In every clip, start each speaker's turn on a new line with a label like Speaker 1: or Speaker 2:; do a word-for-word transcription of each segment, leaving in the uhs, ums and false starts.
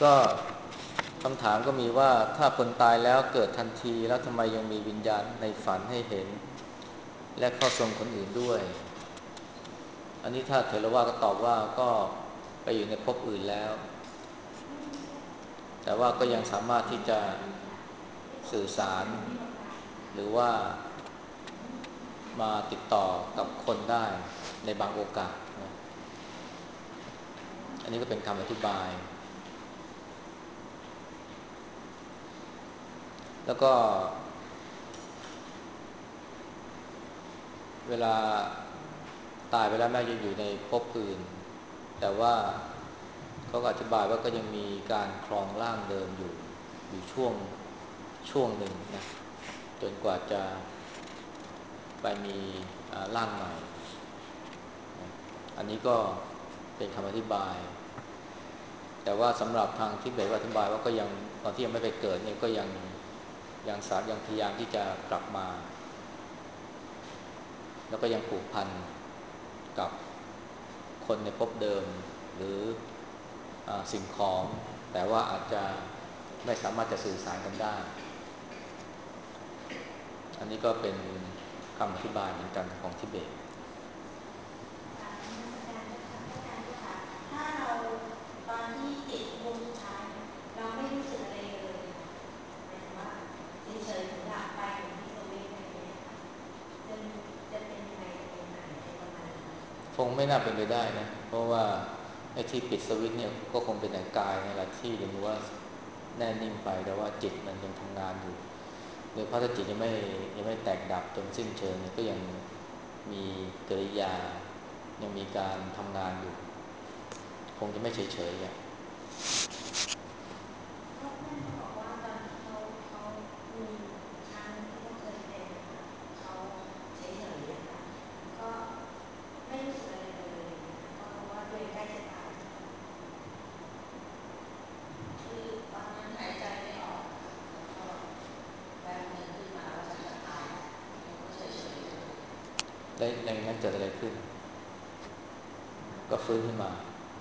Speaker 1: ก็คำถามก็มีว่าถ้าคนตายแล้วเกิดทันทีแล้วทำไมยังมีวิญญาณในฝันให้เห็นและเข้าทรงคนอื่นด้วยอันนี้ถ้าเถรวาทก็ตอบว่าก็ไปอยู่ในภพอื่นแล้วแต่ว่าก็ยังสามารถที่จะสื่อสารหรือว่ามาติดต่อกับคนได้ในบางโอกาสนะอันนี้ก็เป็นคำอธิบายแล้วก็เวลาตายไปแล้วแม้จะอยู่ในภพอื่นแต่ว่าเขาก็อธิบายว่าก็ยังมีการครองร่างเดิมอยู่อยู่ช่วงช่วงหนึ่งนะจนกว่าจะไปมีร่างใหม่อันนี้ก็เป็นคำอธิบายแต่ว่าสำหรับทางทิเบตอธิบายว่าก็ยังตอนที่ยังไม่ไปเกิดเนี่ยก็ยังยังสารยังพยายามที่จะกลับมาแล้วก็ยังผูกพันกับคนในภพเดิมหรืออสิ่งของแต่ว่าอาจจะไม่สามารถจะสื่อสารกันได้อันนี้ก็เป็นคำอธิบายเหมือนกันของทิเบต
Speaker 2: ค่ะนมัสการเจ้าค่ะพระอาจารย์เจ้าค่ะถ้าเราตอนที่จิตดวงสุดท้ายเนี่ยเราไม่รู้สึกอะไรเลยค่ะหมายถึงว่าเฉยๆถึงหลับไปเหมือนที่สวิตอะไรอย่างเงี้ยค่ะจะจะเป็นยังไงจะเป็นยังไงอะไรประมาณนี้
Speaker 1: คงไม่น่าเป็นไปได้นะเพราะว่าไอ้ที่ปิดสวิตช์เนี่ยก็คงเป็นแต่กายในแหละที่ยังว่าแน่นิ่งไปแต่ว่าจิตมันยังทำงานอยู่โดยเพราะถ้าจิตยังไม่ยังไม่แตกดับจนสิ้นเชิงเนี่ยก็ยังมีกิริยายังมีการทำงานอยู่คงจะไม่เฉยๆอ่ะ
Speaker 2: เพราะเพื่อนเขาบอกว่าตอนที่เขาเขามีครั้งหนึงที่เขาเคยเป็นนะคะเขาเฉยๆอะค่ะก็ไม่รู้สึกอะไรเลยอย่างเงี้ยเพราะเขาว่าตัวเองใกล้จะตาย
Speaker 3: คือตอนนั้นหายใจไม่ออกแล้วก็แวบหนึ่งขึ้นมาว่าฉันจะตายแล้วแล้วก็เฉยๆเลย
Speaker 1: แล้วในนั้นเกิดอะไรขึ้นก็ฟื้นขึ้นมา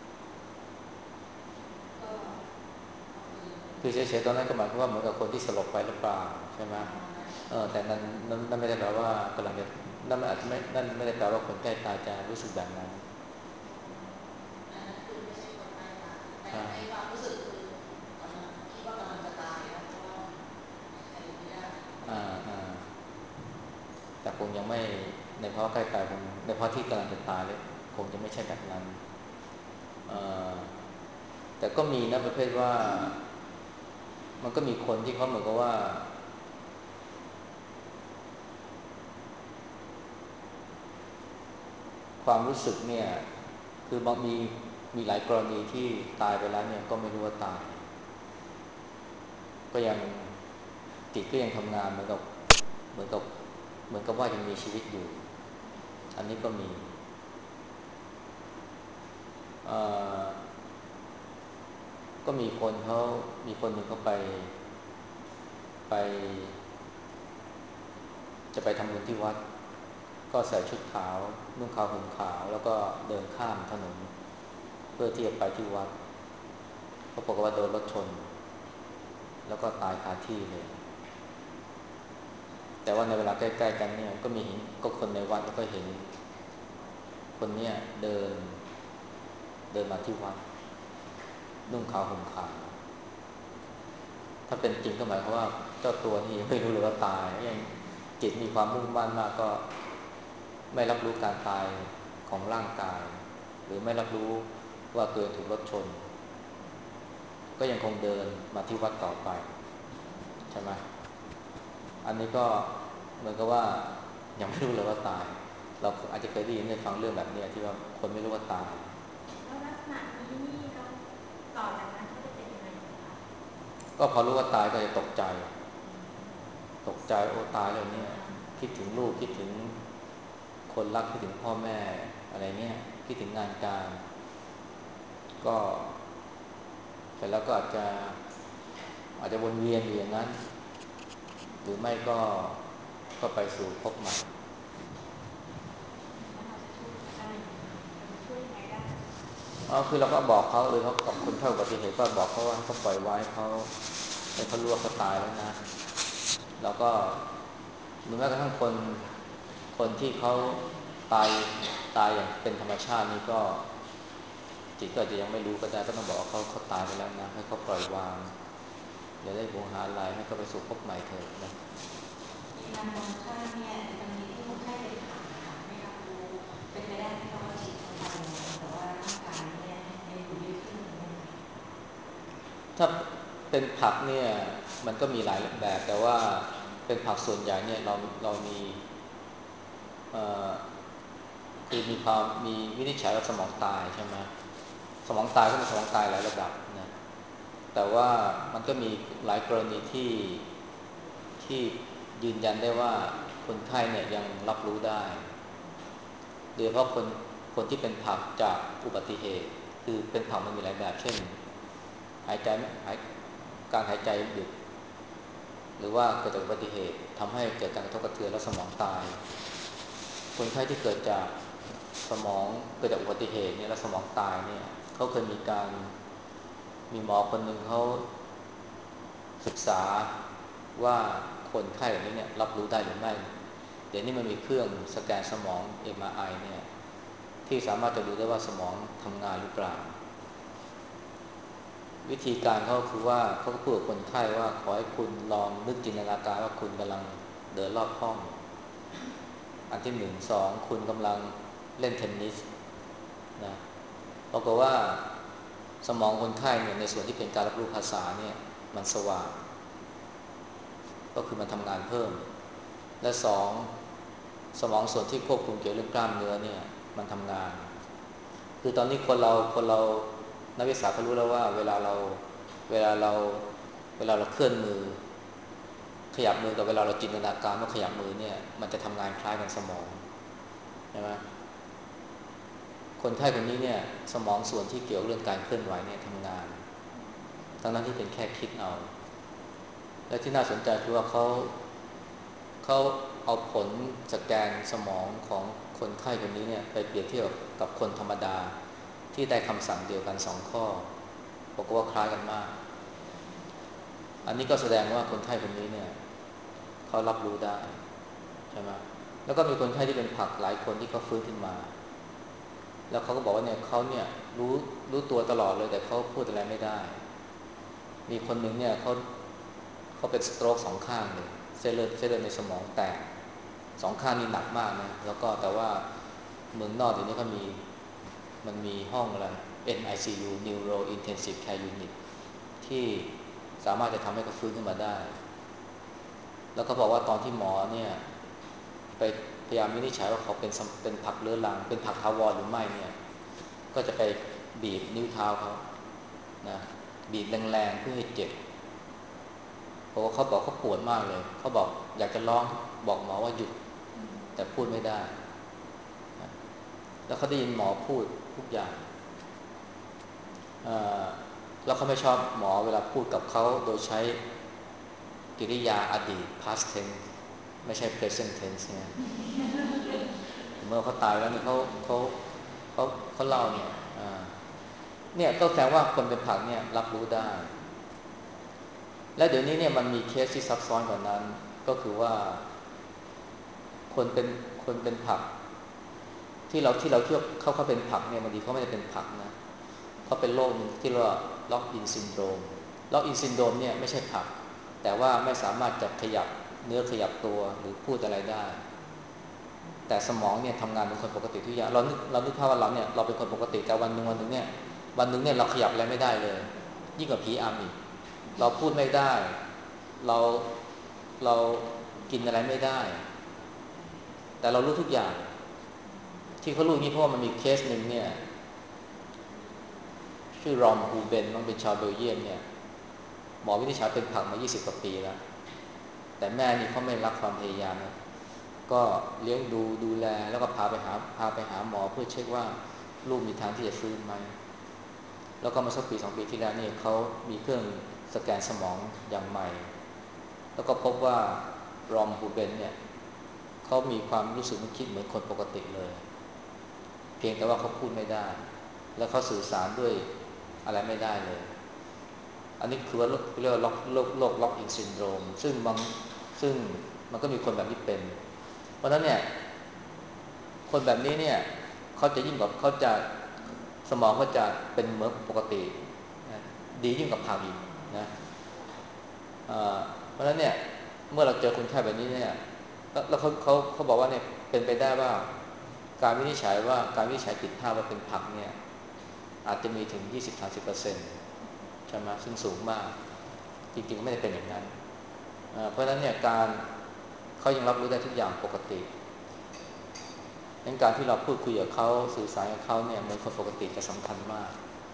Speaker 3: ก็ก็ฟื้น
Speaker 1: คือเฉยๆตอนนั้นก็หมายความว่าเหมือนกับคนที่สลบไปหรือเปล่าใช่ไหม
Speaker 3: ประมาณนั้น
Speaker 1: เออแต่นั้นนั้นนั่นไม่ได้แปลว่ากำลังจะนั่นอาจจะไม่นั่นไม่ได้แปลว่าคนใกล้ตายจะรู้สึกแบบนั้น
Speaker 3: อันนั้นคือไม่ใช่คนใกล้ตายแต่
Speaker 1: ใช่
Speaker 3: ในความรู้สึกคือกำลังคิดว่ากำลังจะตายแล้วเพราะว่าหายใจไม่ได้
Speaker 1: อ่าอ่าแต่คงยังไม่ในภาวะใกล้ตายคงในภาวะที่กำลังจะตายเลยคงจะไม่ใช่แบบนั้นเออแต่ก็มีนะประเภทว่ามันก็มีคนที่เขาเหมือนกับว่าความรู้สึกเนี่ยคือบางมีมีหลายกรณีที่ตายไปแล้วเนี่ยก็ไม่รู้ว่าตายก็ยังจิตก็ยังทำงานเหมือนกับเหมือนกับเหมือนกับว่ายังมีชีวิตอยู่อันนี้ก็มีเอ่อก็มีคนเขามีคนหนึ่งเขาไปไปจะไปทำบุญที่วัดก็ใส่ชุดขาวนุ่งขาวห่มขาวแล้วก็เดินข้ามถนนเพื่อที่จะไปที่วัดก็ปรากฏว่าโดนรถชนแล้วก็ตายคาที่เลยแต่ว่าในเวลาใกล้ๆกันเนี่ยก็มีเห็นก็คนในวัดก็เห็นคนเนี้ยเดินเดินมาที่วัดนุ่งขาวห่มขาวถ้าเป็นจริงก็หมายความว่าเจ้าตัวนี้ยังไม่รู้เลยว่าตายยังจิตมีความมุ่งมั่นมากก็ไม่รับรู้การตายของร่างกายหรือไม่รับรู้ว่าตัวเองถูกรถชนก็ยังคงเดินมาที่วัดต่อไปใช่ไหมอันนี้ก็เหมือนกับว่ายังไม่รู้เลยว่าตายเราอาจจะเคยได้ยินได้ฟังเรื่องแบบนี้ที่ว่าคนไม่รู้ว่าตาย
Speaker 2: แล้วลักษณะนี้นี่เราต่อจากนั้นเขาจะเป็นยังไงเจ้าค่ะ
Speaker 1: ก็พอรู้ว่าตายก็จะตกใจตกใจโอ้ตายแล้วเนี่ยคิดถึงลูกคิดถึงคนรักคิดถึงพ่อแม่อะไรเงี้ยคิดถึงงานการก็เสร็จแล้วก็อาจจะอาจจะวนเวียนอยู่อย่างนั้นหรือไม่ก็ก็ไปสู่ภพใหม่
Speaker 2: แล้วเราจะช่วยอะไรยังไงเราจะช่วยยังไงได้เจ้าค่ะ
Speaker 1: อ๋อคือเราก็บอกเขาเลยเขากับคนเข้าอุบัติเหตุก็บอกเขาว่าให้เขาปล่อยไว้เขาให้เขารู้ว่าเขาตายแล้วนะแล้วก็หรือแม้กระทั่งคนคนที่เขาตายตายอย่างเป็นธรรมชาตินี่ก็จิตก็อาจจะยังไม่รู้ก็ได้ก็ต้องบอกว่าเขาเขาตายไปแล้วนะให้เขาปล่อยวางอย่าได้หวงหาอะไรให้เขาไปสู่พบใหม่เถอะนะ
Speaker 2: ในทางตรงข้ามเนี่ยในกรณีที่คนไข้เป็นผ่านะคะไม่รับรู้เป็นไปได้ที่เขาว่าฉีดเข้าไปแล้วแต่ว่าร่างกายเนี่ยยังอยู่ในเครื่องอยู่
Speaker 1: ถ้าเป็นผักเนี่ยมันก็มีหลายแบบแต่ว่าเป็นผักส่วนใหญ่เนี่ยเราเรามีเอ่อคือมีความมีวินิจฉัยว่าสมองตายใช่ไหมสมองตายก็มีสมองตายหลายระดับนะแต่ว่ามันก็มีหลายกรณีที่ที่ยืนยันได้ว่าคนไข้เนี่ยยังรับรู้ได้โดยเฉพาะคนคนที่เป็นผักจากอุบัติเหตุคือเป็นผักมันมีหลายแบบเช่นหายใจหายการหายใจหยุดหรือว่าเกิดจากอุบัติเหตุทำให้เกิดการกระทบกระเทือนและสมองตายคนไข้ที่เกิดจากสมองเกิดจากอุบัติเหตุเนี่ยและสมองตายเนี่ยเขาเคยมีการมีหมอคนหนึ่งเขาศึกษาว่าคนไข้แบบนี้เนี่ยรับรู้ได้หรือไม่เดี๋ยวนี้มันมีเครื่องสแกนสมอง เอ็ม อาร์ ไอ เนี่ยที่สามารถจะดูได้ว่าสมองทำงานหรือเปล่าวิธีการเขาคือว่าเขาก็พูดกับคนไข้ว่าขอให้คุณลองนึกจินตนาการว่าคุณกำลังเดินรอบห้องอันที่หนึ่งสองคุณกำลังเล่นเทนนิสนะปรากฏว่าสมองคนไข้เนี่ยในส่วนที่เป็นการรับรู้ภาษาเนี่ยมันสว่างก็คือมันทำงานเพิ่มและสองสมองส่วนที่ควบคุมเกี่ยวเรื่องกล้ามเนื้อเนี่ยมันทำงานคือตอนนี้คนเราคนเรานักวิทยาศาสตร์เขารู้แล้วว่าเวลาเราเวลาเราเวลาเราเคลื่อนมือขยับมือกับเวลาเราจินตนาการว่าขยับมือเนี่ยมันจะทำงานคล้ายกันสมองใช่ไหมคนไข้คนนี้เนี่ยสมองส่วนที่เกี่ยวเรื่องการเคลื่อนไหวเนี่ยทำงานทั้งนั้นที่เป็นแค่คิดเอาและที่น่าสนใจคือว่าเขาเขาเอาผลสแกนสมองของคนไข้คนนี้เนี่ยไปเปรียบเทียบกับคนธรรมดาที่ได้คำสั่งเดียวกันสองข้อบอกว่าคล้ายกันมากอันนี้ก็แสดงว่าคนไข้คนนี้เนี่ยเขารับรู้ได้ใช่ไหมแล้วก็มีคนไข้ที่เป็นผักหลายคนที่เขาฟื้นขึ้นมาแล้วเขาก็บอกว่าเนี่ยเขาเนี่ยรู้รู้ตัวตลอดเลยแต่เขาพูดอะไรไม่ได้มีคนหนึ่งเนี่ยเขาเขาเป็นสโตรกสองข้างเลยเส้นเลือดเส้นเลือดในสมองแตกสองข้างนี่หนักมากนะแล้วก็แต่ว่าเมืองนอกเดี๋ยวนี้เขามีมันมีห้องอะไร เอ็น ไอ ซี ยู Neuro Intensive Care Unit ที่สามารถจะทำให้เขาฟื้นขึ้นมาได้แล้วก็บอกว่าตอนที่หมอเนี่ยไปพยายามวินิจฉัยว่าเขาเป็นเป็นผักเรื้อรังเป็นผักทาวรหรือไม่เนี่ยก็จะไปบีบนิ้วเท้าเขานะบีบแรงๆเพื่อให้เจ็บเพราะว่าเขาบอกเขาปวดมากเลยเขาบอกอยากจะร้องบอกหมอว่าหยุดแต่พูดไม่ได้นะแล้วเขาได้ยินหมอพูดทุกอย่างแล้วเขาไม่ชอบหมอเวลาพูดกับเขาโดยใช้กิริยาอดีต past tense ไม่ใช่ present tense เนี่ยเมื่อเขาตายแล้วเนี่ยเขาเขาเขาเขาเล่าเนี่ยเนี่ยก็แสดงว่าคนเป็นผักเนี่ยรับรู้ได้และเดี๋ยวนี้เนี่ยมันมีเคสที่ซับซ้อนกว่านั้นก็คือว่าคนเป็นคนเป็นผักที่เราที่เราเชื่อเขาเขาเป็นผักเนี่ยบางทีเขาไม่ได้เป็นผักนะเขาเป็นโรคที่เรียกว่าล็อกอินซินโดรมล็อกอินซินโดรมเนี่ยไม่ใช่ผักแต่ว่าไม่สามารถจะขยับเนื้อขยับตัวหรือพูดอะไรได้แต่สมองเนี่ยทำงานเป็นคนปกติทุกอย่างเรานึกเรานึกภาพว่าเราเนี่ยเราเป็นคนปกติแต่วันหนึ่งวันหนึ่งเนี่ยวันหนึ่งเนี่ยเราขยับอะไรไม่ได้เลยยิ่งกว่าผีอำอีกเราพูดไม่ได้เราเรากินอะไรไม่ได้แต่เรารู้ทุกอย่างที่เขารู้อย่างนี้เพราะว่ามันมีเคสหนึ่งเนี่ยชื่อรอมฮูเบนมันเป็นชาวเบลเยียมเนี่ยหมอวินิจฉัยเป็นผักมายี่สิบกว่าปีแล้วแต่แม่นี่เขาไม่รักความพยายามนะก็เลี้ยงดูดูแลแล้วก็พาไปหาพาไปหาหมอเพื่อเช็คว่าลูกมีทางที่จะฟื้นไหมแล้วก็มาสักปีสองปีที่แล้วนี่เขามีเครื่องสแกนสมองอย่างใหม่แล้วก็พบว่ารอมฮูเบนเนี่ยเขามีความรู้สึกนึกคิดเหมือนคนปกติเลยเพียงแต่ว่าเขาพูดไม่ได้แล้วเขาสื่อสารด้วยอะไรไม่ได้เลยอันนี้คือว่าเรียกว่าโรคโรคโรคล็อกอินซินโดรมซึ่งมันซึ่งมันก็มีคนแบบนี้เป็นเพราะฉะนั้นเนี่ยคนแบบนี้เนี่ยเขาจะยิ่งกว่าเขาจะสมองเขาจะเป็นเหมือนปกตินะดียิ่งกว่าผักอีกนะเพราะฉะนั้นเนี่ยเมื่อเราเจอคนไข้แบบนี้เนี่ยแล้วเขาเขาเขาบอกว่าเนี่ยเป็นไปได้ว่าการวินิจฉัยว่าการวินิจฉัยผิดพลาดว่าเป็นผักเนี่ยอาจจะมีถึง ยี่สิบถึงสามสิบเปอร์เซ็นต์ ใช่ไหมซึ่งสูงมากจริงๆไม่ได้เป็นอย่างนั้นเพราะฉะนั้นเนี่ยการเขายังรับรู้ได้ทุกอย่างปกติงั้นการที่เราพูดคุยกับเขาสื่อสารกับเขาเนี่ยเหมือนคนปกติจะสำคัญมาก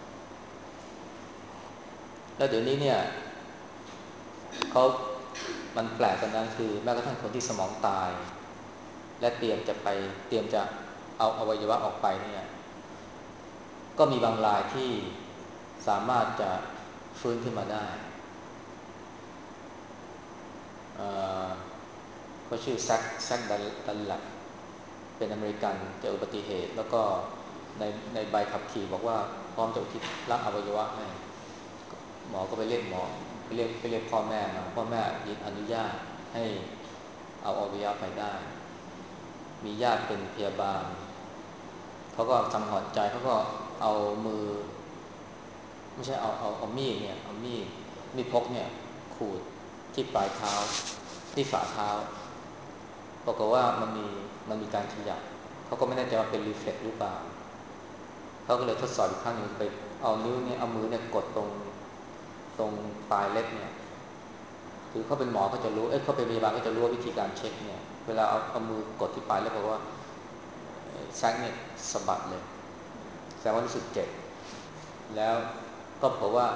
Speaker 1: แล้วเดี๋ยวนี้เนี่ยเขามันแปลกกันนะคือแม้กระทั่งคนที่สมองตายและเตรียมจะไปเตรียมจะเอาอวัยวะออกไปเนี่ยก็มีบางรายที่สามารถจะฟื้นขึ้นมาได้เขาชื่อแซคแซคดันแลปเป็นอเมริกันเจออุบัติเหตุแล้วก็ในในใบขับขี่บอกว่าพร้อมจะอุทิศรักอวัยวะให้หมอก็ไปเรียกหมอไปเรียกไปเรียกพ่อแม่มาพ่อแม่ยินอนุญาตให้เอาอวัยวะไปได้มีญาติเป็นพยาบาลเขาก็สังหรณ์ใจเขาก็เอามือไม่ใช่เอาเอาเอามีดเนี่ยเอามีดมีดพกเนี่ยขูดที่ปลายเท้าที่ฝ่าเท้าปรากฏว่ามันมีมันมีการขยับเขาก็ไม่แน่ใจว่าเป็นรีเฟล็กซ์หรือเปล่าเขาก็เลยทดสอบอีกครั้งหนึ่งไปเอานิ้วเนี่ยเอามือเนี่ยกดตรงตรงปลายเล็บเนี่ยคือเขาเป็นหมอเขาจะรู้เอ้ยเขาเป็นพยาบาลเขาจะรู้วิธีการเช็คเนี่ยเวลาเอาเอามือกดที่ปลายเล็บบอกว่าแซกเนี่ยสะบัดเลยแสดงว่ารู้สึกเจ็บแล้วก็บอกว่า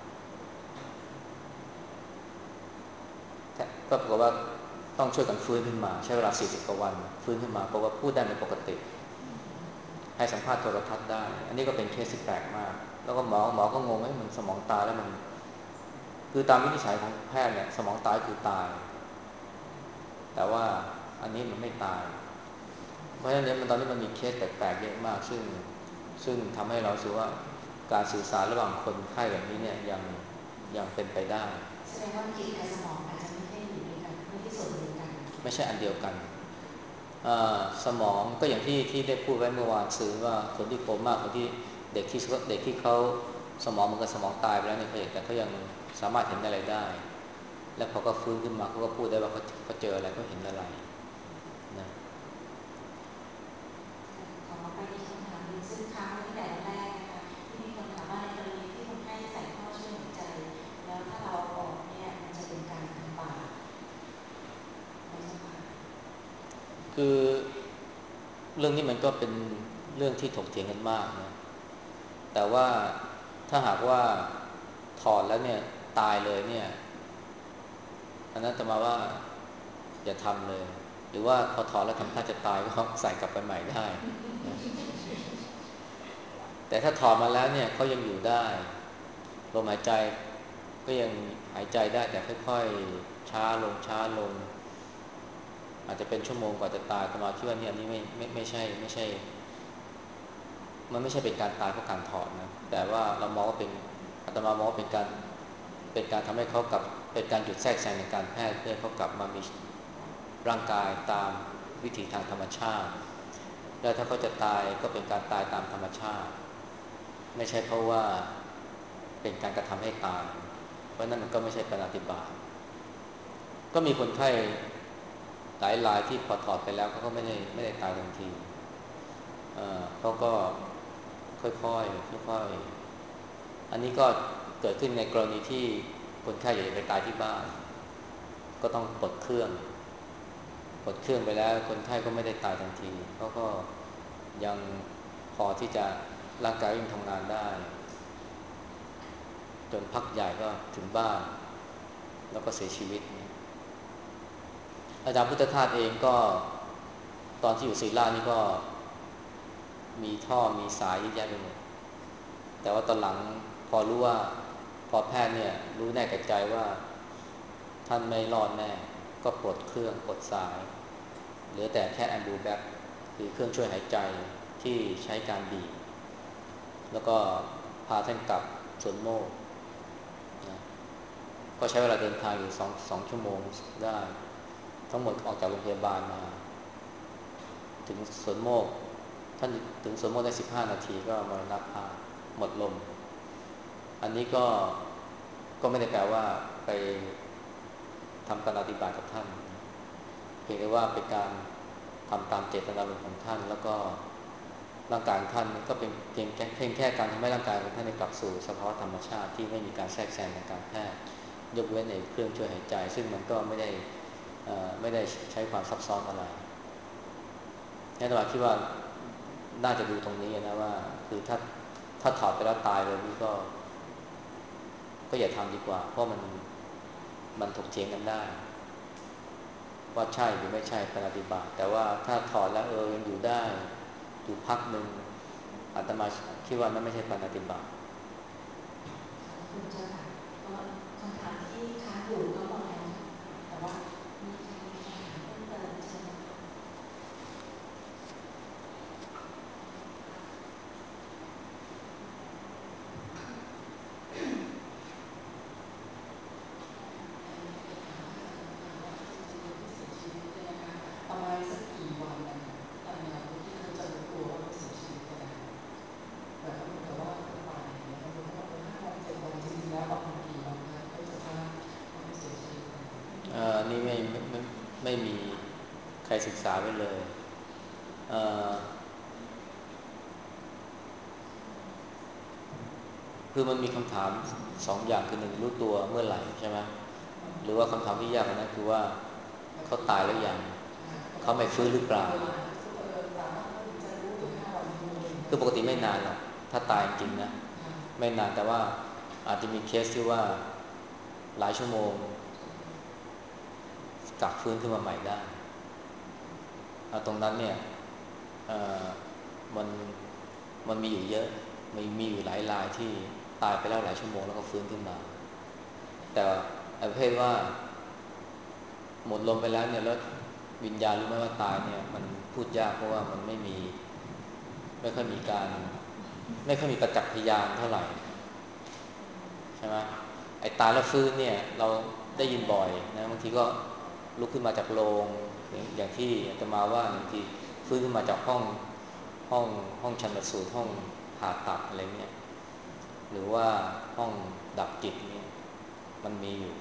Speaker 1: ก็บอกว่าต้องช่วยกันฟื้นขึ้นมาใช้เวลาสี่สิบกว่าวันฟื้นขึ้นมาเพราะว่าพูดได้เป็นปกติให้สัมภาษณ์โทรทัศน์ได้อันนี้ก็เป็นเคสที่แปลกมากแล้วก็หมอหมอก็งงว่ามันสมองตายแล้วมันคือตามวินิจฉัยของแพทย์เนี่ยสมองตายคือตายแต่ว่าอันนี้มันไม่ตายเพราะฉะนั้นมันตอนนี้มันมีเคสแปลกๆเยอะมากซึ่งซึ่งทำให้เราสึกว่าการสื่อสารระหว่างคนไข้แบบนี้เนี่ยยังยังเป็นไปได้
Speaker 3: แสดงว่าจิตกับสมองอาจจะไม่ได้อยู่ด้วยกันไม่ได้ส่วนเดียวกัน
Speaker 1: ไม่ใช่อันเดียวกันสมองก็อย่างที่ที่ได้พูดไว้เมื่อวานซื้อว่าคนที่โคม่าคนที่เด็กที่เด็กที่เขาสมองมันก็สมองตายไปแล้วเนี่ยแต่เขายังสามารถเห็นอะไรได้และพอเขาฟื้นขึ้นมาเขาก็พูดได้ว่าเขาเขาเจออะไรเขาเห็นอะไรนะ
Speaker 3: ขอไปที่คำถามนึงซึ่งค้างไว้ตั้งแต่แรกนะคะที่มีคนถามว่าในกรณีที่คนไข้ใส่ท่อช่วยหายใจแล้วถ้าเราออกเนี่ยมันจะเป็นการทำบาปไหมเจ้าค่ะ
Speaker 1: คือเรื่องนี้มันก็เป็นเรื่องที่ถกเถียงกันมากนะแต่ว่าถ้าหากว่าถอดแล้วเนี่ยตายเลยเนี่ยอันนั้นจะมาว่าอย่าทำเลยหรือว่าพอถอดแล้วทำท่าจะตายก็ใส่กลับไปใหม่ได้นะแต่ถ้าถอดมาแล้วเนี่ยเขายังอยู่ได้ลมหายใจก็ยังหายใจได้แต่ค่อยๆช้าลงช้าลงอาจจะเป็นชั่วโมงกว่าจะตายแต่มาคิดว่านี่อันนี้ไม่ไม่ไม่ใช่ไม่ใช่มันไม่ใช่เป็นการตายเพราะการถอดนะแต่ว่าเรามองว่าเป็นอาตมามองว่าเป็นการเป็นการทำให้เขากลับเป็นการหยุดแทรกแซงในการแพทย์เพื่อเขากลับมามีร่างกายตามวิถีทางธรรมชาติแล้วถ้าเขาจะตายก็เป็นการตายตามธรรมชาติไม่ใช่เพราะว่าเป็นการกระทำให้ตายเพราะนั้นมันก็ไม่ใช่ปาฏิบาตก็มีคนไข้หลายรายที่พอถอดไปแล้วเขาก็ไม่ได้ไม่ได้ตายทันทีเเขาก็ค่อยๆค่อยๆอันนี้ก็เกิดขึ้นในกรณีที่คนไข้อยากจะไปตายที่บ้านก็ต้องปลดเครื่องปลดเครื่องไปแล้วคนไข้ก็ไม่ได้ตายทันทีเขาก็ยังพอที่จะร่างกายยังทำงานได้จนพักใหญ่ก็ถึงบ้านแล้วก็เสียชีวิตอาจารย์พุทธทาสเองก็ตอนที่อยู่ศรีราชนี่ก็มีท่อมีสายเยอะแยะไปหมดแต่ว่าตอนหลังพอรู้ว่าพอแพทย์เนี่ยรู้แน่แก่ใจว่าท่านไม่รอดแน่ก็ปลดเครื่องปลดสายเหลือแต่แค่แอมบูแบ็กคือเครื่องช่วยหายใจที่ใช้การบีบแล้วก็พาท่านกลับสวนโมกนะก็ใช้เวลาเดินทางอยู่สองสองชั่วโมงได้ทั้งหมดออกจากโรงพยาบาลมาถึงสวนโมกท่านถึงสวนโมกได้สิบห้านาทีก็มรณภาพหมดลมอันนี้ก็ก็ไม่ได้แปลว่าไปทำปฏิบัติกับท่านเพียงแต่ว่าเป็นการทำตามเจตนารมณ์ของท่านแล้วก็ร่างกายของท่านก็เป็นเพียงแค่เพียงแค่การทำให้ร่างกายของท่านได้กลับสู่สภาวะธรรมชาติที่ไม่มีการแทรกแซงทางการแพทย์ยกเว้นในเครื่องช่วยหายใจซึ่งมันก็ไม่ได้ไม่ได้ใช้ความซับซ้อนอะไรในตลาดคิดว่าน่าจะดูตรงนี้นะว่าคือถ้าถ้าถอดไปแล้วตายเลยนี่ก็ก็อย่าทำดีกว่าเพราะมันมันถกเถียงกันได้ว่าใช่หรือไม่ใช่ปฏิบัติแต่ว่าถ้าถอดแล้วเออยังอยู่ได้อยู่พักหนึ่งอาตมาคิดว่านั้นไม่ใช่ปฏิบัติ
Speaker 3: คุณเจ้าค่ะก็คำถามที่ค้างอยู่ก็หมดแล้วแต่ว่ามีใครมีคำถามเพิ่มเติมเชิญ
Speaker 4: ประมาณสักกี่วันนะคะตามแนวที่เขาจะรู้ตัวว่าเขาเสียชีวิตไปแล้วแบบแต่ว่าเขาตายอย่างเงี้ยเรารู้ว่าเป็นห้าวันเจ็ดวันจริงๆแล้วประมาณกี่วันคะเขาจะทราบว่าเขาเสียชีวิตไป
Speaker 1: เอ่อนี่ไม่ไม่ไม่มีใครศึกษาไว้เลยเอ่อคือมันมีคำถามสองอย่างคือหนึ่งรู้ตัวเมื่อไหร่ใช่ไหมหรือว่าคำถามที่ยากกว่านั้นคือว่าเขาตายแล้วยังเขาไม่ฟื้นหรือเปล่าคือปกติไม่นานหรอกถ้าตายจริงนะไม่นานแต่ว่าอาจจะมีเคสที่ว่าหลายชั่วโมงกลับฟื้นขึ้นมาใหม่ได้ตรงนั้นเนี่ยมันมันมีอยู่เยอะมีมีอยู่หลายรายที่ตายไปแล้วหลายชั่วโมงแล้วก็ฟื้นขึ้นมาแต่ประเภทว่าหมดลมไปแล้วเนี่ยแล้ววิญญาณรู้ไหมว่าตายเนี่ยมันพูดยากเพราะว่ามันไม่มีไม่ค่อยมีการไม่ค่อยมีประจักษ์พยานเท่าไหร่ใช่ไหมไอ้ตายแล้วฟื้นเนี่ยเราได้ยินบ่อยนะบางทีก็ลุกขึ้นมาจากโรงอย่างที่อาตมาว่าบางทีฟื้นขึ้นมาจากห้องห้องห้องชันสูตรห้องผ่าตัดอะไรเงี้ยหรือว่าห้องดับจิตนี่มันมีอยู่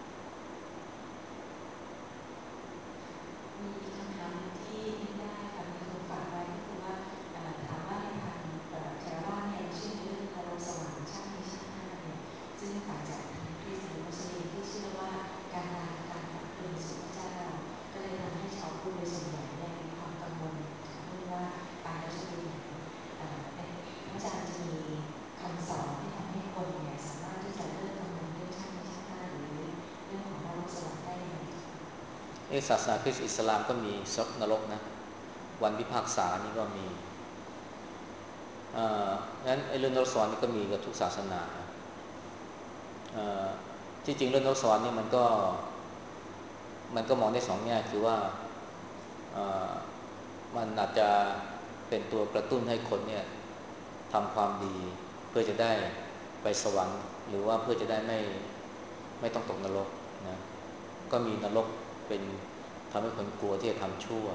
Speaker 3: มีอีกคำถามหนึ่งที่นึกได้ค่ะมีคนฝากไว้ก็คือว่าถามว่าในทางเทรวาเนี่ยเชื่อในเรื่องนรกสวรรค์ชาตินี้ชาติหน้าเนี่ยซึ่งต่างจากทางคริสต์หรือมุสลิมที่เชื่อว่าการตายคือการกลับคืนสู่พระเจ้าก็เลยทำให้ชาวพุทธโดยส่วนใหญ่เนี่ยมีความกังวลเรื่องว่าตายแล้วจะไปไหนพระอาจารย์จะมีคำสอนที่ทำให้คนเนี่ยสามารถที่จะเลิกกังวลเรื่องชาตินี้ชาติหน้าหรือเรื่องของนรกสวรรค์ได้ยังไง
Speaker 1: เอศาสนาคริสต์อิสลามก็มีนรกนะวันพิพากษานี่ก็มีอ่างั้นไอ้เรื่องนรกสวรรค์นี่ก็มีกับทุกศาสนาอ่าที่จริงเรื่องนรกสวรรค์นี่มันก็มันก็มองได้สองแง่คือว่าอ่ามันอาจจะเป็นตัวกระตุ้นให้คนเนี่ยทำความดีเพื่อจะได้ไปสวรรค์หรือว่าเพื่อจะได้ไม่ไม่ต้องตกนรกนะก็มีนรกเป็นทำให้คนกลัวที่จะทำชั่ว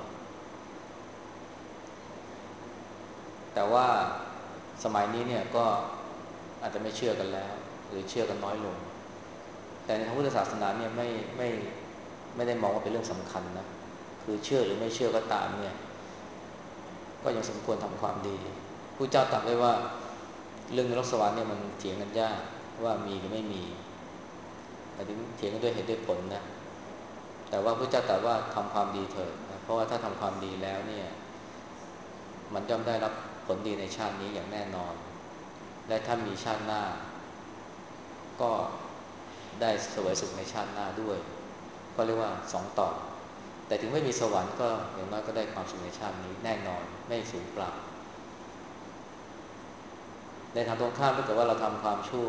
Speaker 1: แต่ว่าสมัยนี้เนี่ยก็อาจจะไม่เชื่อกันแล้วหรือเชื่อกันน้อยลงแต่ในทางพุทธศาสนาเนี่ยไม่ไม่ไม่ได้มองว่าเป็นเรื่องสำคัญนะคือเชื่อหรือไม่เชื่อก็ตามเนี่ยก็ยังสมควรทำความดีผู้เจ้าตรัสไว้ว่าเรื่องนรกสวรรค์เนี่ยมันเถียงกันยากว่ามีหรือไม่มีแต่ถึงเถียงกันด้วยเหตุด้วยผลนะแต่ว่าพระเจ้าตรัสว่าทำความดีเถิดนะเพราะว่าถ้าทำความดีแล้วเนี่ยมันย่อมได้รับผลดีในชาตินี้อย่างแน่นอนและถ้ามีชาติหน้าก็ได้เสวยสุขในชาติหน้าด้วยก็เรียกว่าสองต่อแต่ถึงไม่มีสวรรค์ก็อย่างน้อยก็ได้ความสุขในชาตินี้แน่นอนไม่สูญเปล่าในทางตรงข้ามถ้าเกิดว่าเราทำความชั่ว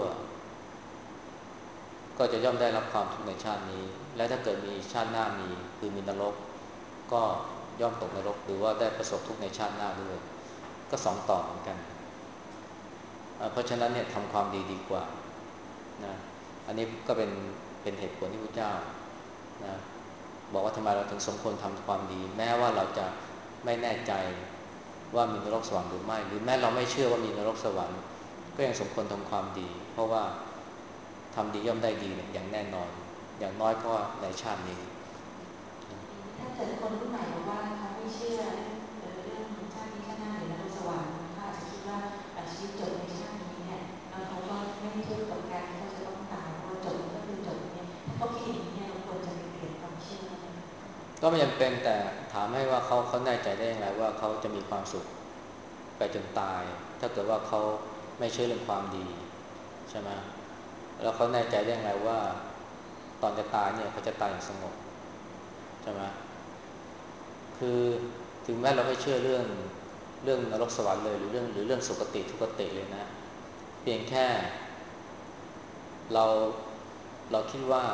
Speaker 1: ก็จะย่อมได้รับความทุกข์ในชาตินี้และถ้าเกิดมีชาติหน้ามีคือมีนรกก็ย่อมตกนรกหรือว่าได้ประสบทุกข์ในชาติหน้าด้วยก็สองต่อเหมือนกันเพราะฉะนั้นเนี่ยทำความดีดีกว่านะอันนี้ก็เป็นเป็นเหตุผลที่พระเจ้านะบอกว่าทำไมเราถึงสมควรทำความดีแม้ว่าเราจะไม่แน่ใจว่ามีนรกสวรรค์หรือไม่หรือแม้เราไม่เชื่อว่ามีนรกสวรรค์ก็ยังสมควรทำความดีเพราะว่าทำดีย่อมได้ดีอย่างแน่นอนอย่างน้อยก็ในชาตินี้
Speaker 3: ถ้าเกิดคนรุ่นใหม่บอกว่าเขาไม่เชื่อเรื่องชาตินี้ชาติหน้าหรือนรกสวรรค์เขาอาจจะคิดว่าชีวิตจบในชาตินี้เนี่ยแล้วเขาก็ไม่ทุกข์กับการที่เขาจะต้องตายเพราะจบก็คือจบเนี่ยถ้าเขาคิดอย่างนี้เนี่ยเราควรจะเปลี่ยนความเชื่อ
Speaker 1: ก็ไม่จำเป็นแต่ถามให้ว่าเขาเขาแน่ใจได้ยังไงว่าเขาจะมีความสุขไปจนตายถ้าเกิดว่าเขาไม่เชื่อเรื่องความดีใช่ไหมแล้วเขาแน่ใจได้ยังไงว่าตอนจะตายเนี่ยเขาจะตายอย่างสงบใช่ไหมคือถึงแม้เราไม่เชื่อเรื่องเรื่องนรกสวรรค์เลยหรือเรื่องหรือเรื่องสุคติทุกติเลยนะเพียงแค่เราเราคิดว่า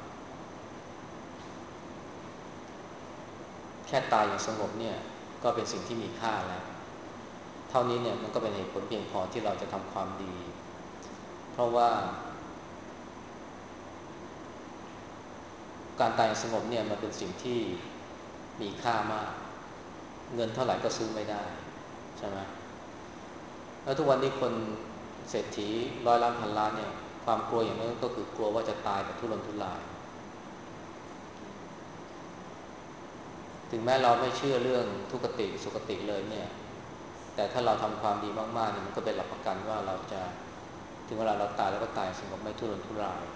Speaker 1: แค่ตายอย่างสงบเนี่ยก็เป็นสิ่งที่มีค่าแล้วเท่านี้เนี่ยมันก็เป็นเหตุผลเพียงพอที่เราจะทำความดีเพราะว่าการตายอย่างสงบเนี่ยมันเป็นสิ่งที่มีค่ามากเงินเท่าไหร่ก็ซื้อไม่ได้ใช่ไหมแล้วทุกวันนี้คนเศรษฐีร้อยล้านพันล้านเนี่ยความกลัวอย่างนั้นก็คือกลัวว่าจะตายแบบทุรนทุรายถึงแม้เราไม่เชื่อเรื่องทุกติสุคติเลยเนี่ยแต่ถ้าเราทำความดีมากๆเนี่ยมันก็เป็นหลักประกันว่าเราจะถึงเวลาเราตายแล้วก็ตายสงบไม่ทุรนทุราย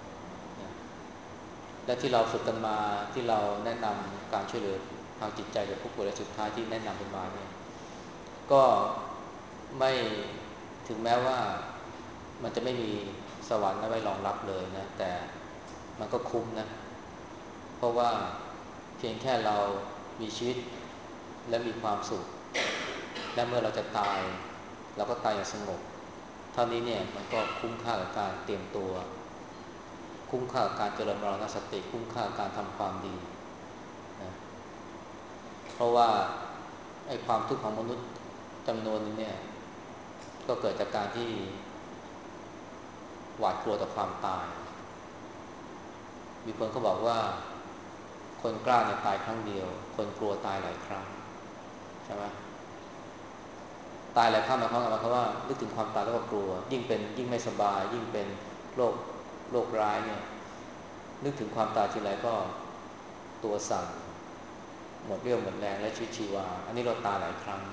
Speaker 1: และที่เราฝึกกันมาที่เราแนะนำการช่วยเหลือทางจิตใจกับผู้ป่วยและสุดท้ายที่แนะนำกันมาเนี่ยก็ไม่ถึงแม้ว่ามันจะไม่มีสวรรค์ไว้รองรับเลยนะแต่มันก็คุ้มนะเพราะว่าเพียงแค่เรามีชีวิตและมีความสุขและเมื่อเราจะตายเราก็ตายอย่างสงบเท่านี้เนี่ยมันก็คุ้มค่ากับการเตรียมตัวคุ้มค่ากับการเจริญมรณสติคุ้มค่ากับการทำความดีนะเพราะว่าไอ้ความทุกข์ของมนุษย์จำนวนนึงเนี่ยก็เกิดจากการที่หวาดกลัวต่อความตายมีคนก็บอกว่าคนกล้าเนี่ยตายครั้งเดียวคนกลัวตายหลายครั้งใช่ไหมตายหลายครั้งหมายความว่านึกถึงความตายแล้วก็กลัวยิ่งเป็นยิ่งไม่สบายยิ่งเป็นโรคโรคร้ายเนี่ยนึกถึงความตายทีไรก็ตัวสั่นหมดเรี่ยวหมดแรงและชีวิตชีวาอันนี้เราตายหลายครั้ง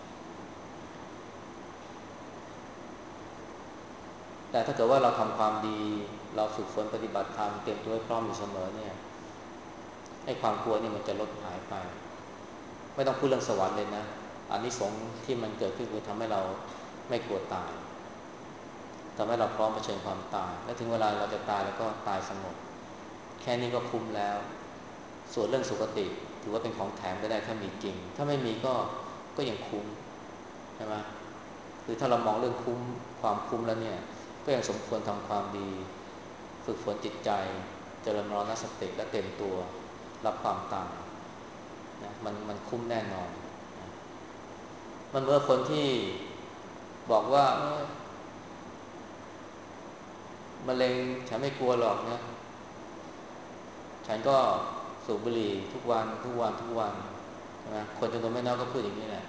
Speaker 1: แต่ถ้าเกิดว่าเราทำความดีเราฝึกฝนปฏิบัติธรรมเตรียมตัวให้พร้อมอยู่เสมอเนี่ยไอ้ความกลัวนี่มันจะลดหายไปไม่ต้องพูดเรื่องสวรรค์เลยนะอานิสงส์ที่มันเกิดขึ้นคือทำให้เราไม่กลัวตายทำให้เราพร้อมเผชิญความตายและถึงเวลาเราจะตายแล้วก็ตายสงบแค่นี้ก็คุ้มแล้วส่วนเรื่องสุคติถือว่าเป็นของแถมก็ได้ถ้ามีจริงถ้าไม่มีก็ก็ยังคุ้มใช่ไหมคือถ้าเรามองเรื่องคุ้มความคุ้มแล้วเนี่ยก็ยังสมควรทำความดีฝึกฝนจิตใจเจริญมรณสติและเต็มตัวรับความตายนะมันมันคุ้มแน่นอนนะมันเมื่อคนที่บอกว่ามะเร็งฉันไม่กลัวหรอกนะฉันก็สูบบุหรี่ทุกวันทุกวันทุกวันใช่ไหมคนจำนวนไม่น้อยก็พูดอย่างนี้แหละ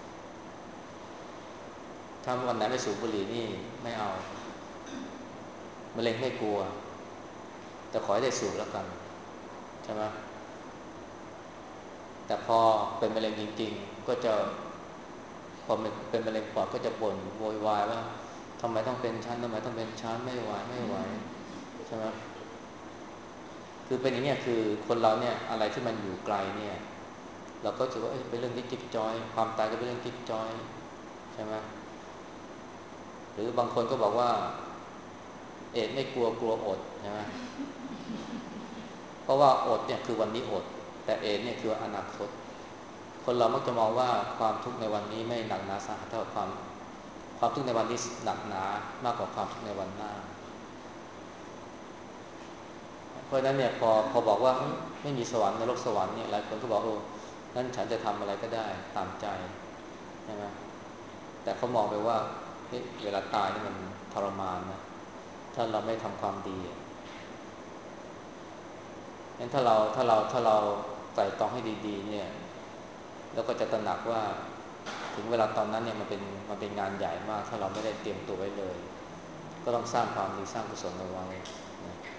Speaker 1: ถ้าวันไหนไม่สูบบุหรี่นี่ไม่เอามะเร็งไม่กลัวแต่ขอให้ได้สูบแล้วกันใช่ไหมแต่พอเป็นมะเร็งจริงๆก็จะพอเป็นมะเร็งปอดก็จะบ่นโวยวายว่าทำไมต้องเป็นชั้นทำไมต้องเป็นชั้นไม่ไหวไม่ไหวใช่ไหมคือเป็นอย่างนี้คือคนเราเนี่ยอะไรที่มันอยู่ไกลเนี่ยเราก็ถือว่าเป็นเรื่องที่จิ๊บจ้อยความตายก็เป็นเรื่องจิ๊บจ้อยใช่ไหมหรือบางคนก็บอกว่าเอดไม่กลัวกลัวอดใช่ไหมเพราะว่าอดเนี่ยคือวันนี้อดแต่เอดเนี่ยคืออนาคตคนเรามักจะมองว่าความทุกข์ในวันนี้ไม่หนักหนาสาหัสเท่ากับความความทุกข์ในวันนี้หนักหนามากกว่าความทุกข์ในวันหน้าเพราะฉะนั้นเนี่ยพอพอบอกว่าไม่มีสวรรค์นรกสวรรค์เนี่ยหลายคนก็บอกโอ้งั้นฉันจะทำอะไรก็ได้ตามใจใช่ไหมแต่เขามองไปว่าเวลาตายนี่มันทรมานนะถ้าเราไม่ทำความดีงั้นถ้าเราถ้าเราถ้าเราไตร่ตรองให้ดีๆเนี่ยแล้วก็จะตระหนักว่าถึงเวลาตอนนั้นเนี่ยมันเป็นมันเป็นงานใหญ่มากถ้าเราไม่ได้เตรียมตัวไว้เลยก็ต้องสร้างความดีสร้างกุศลเอาไว้นะ